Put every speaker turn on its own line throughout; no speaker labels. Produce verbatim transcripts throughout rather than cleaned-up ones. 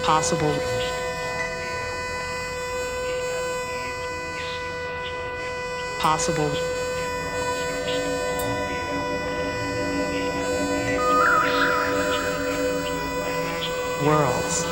possible, possible worlds.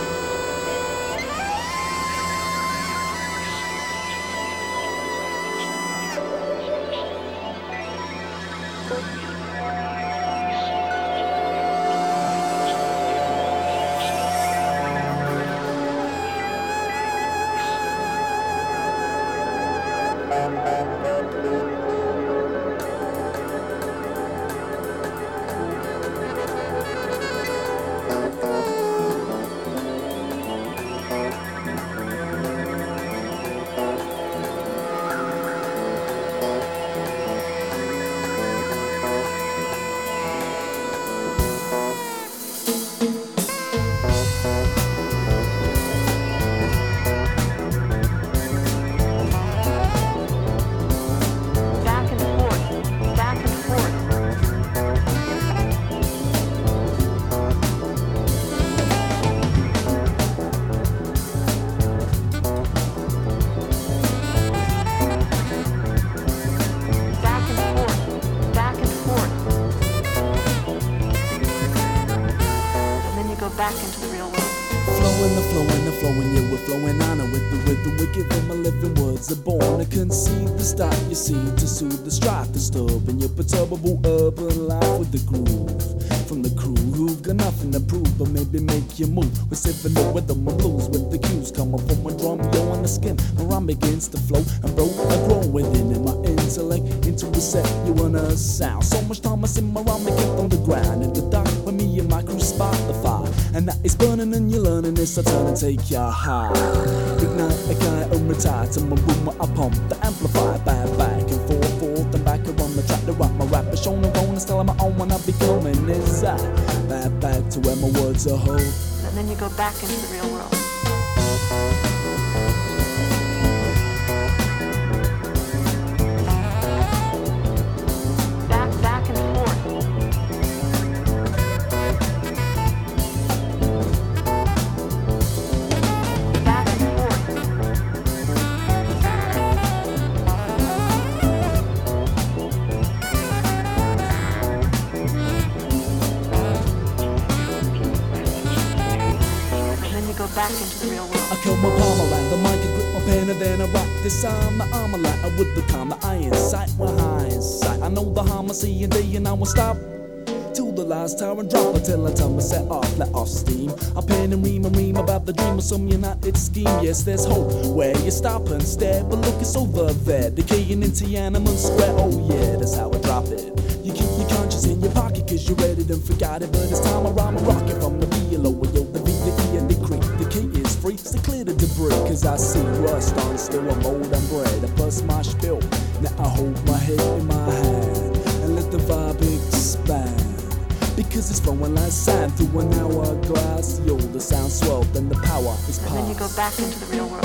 Back into the real world.
Flowing, the flowing, the flowing, yeah, we're flowing on and with the rhythm. We give them a living words. They're born to conceive the stop you see, to soothe the strife, disturbing your perturbable urban life with the groove. From the crew who've got nothing to prove, but maybe make you move. We're sipping the rhythm and blues with the cues coming from one drum, yo, on the skin. My rhyme begins to flow and bro, I grow within it. My intellect into a set, you wanna sound. So much time I in my rhyme, I kept on the ground in the dark with me and my crew spot the fire. And that is burning and you're learning this, so turn and take your high. Ignite a guy and retire to my room where I pump the amplifier. Back, back and forth, forth and back around the track to rock my rap. But showing and rolling, still on my own when I be coming inside. Back, back to where my words are hold.
And then you go back into the real world. Back into the real world.
I curl my palm around the mic and grip my pen and then I rock this arm. The arm a lighter with the calm, the iron sight, we're high in sight. I know the harm I see in day and I won't stop till the last tower and drop until I tell me set off, let off steam. I pen and ream and ream about the dream of some united scheme. Yes, there's hope where you stop and stare, but look, it's over there, decaying into Tiananmen Square. Oh yeah, that's how I drop it. You keep your conscience in your pocket cause you read it and forgot it, but it's time I rhyme and rock it from the B L O, yo, the V, the E and the creek. The key is free, so clear the debris, cause I see rust on still a mold and bread. I bust my spill, now I hold my head in my hand and let the vibe expand. Because it's flowing like sand through an hourglass. Yo, the sound swelled and the power is past.
And then you go back into the real world.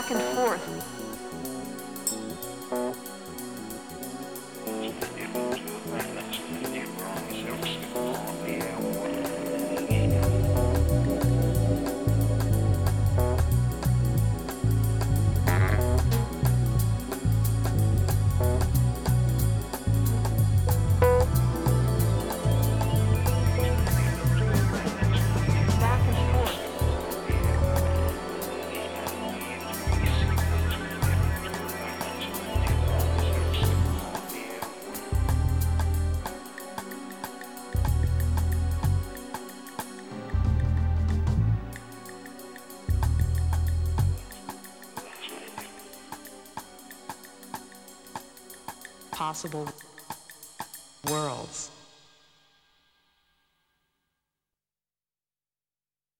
back and forth. Back and forth.
Possible worlds.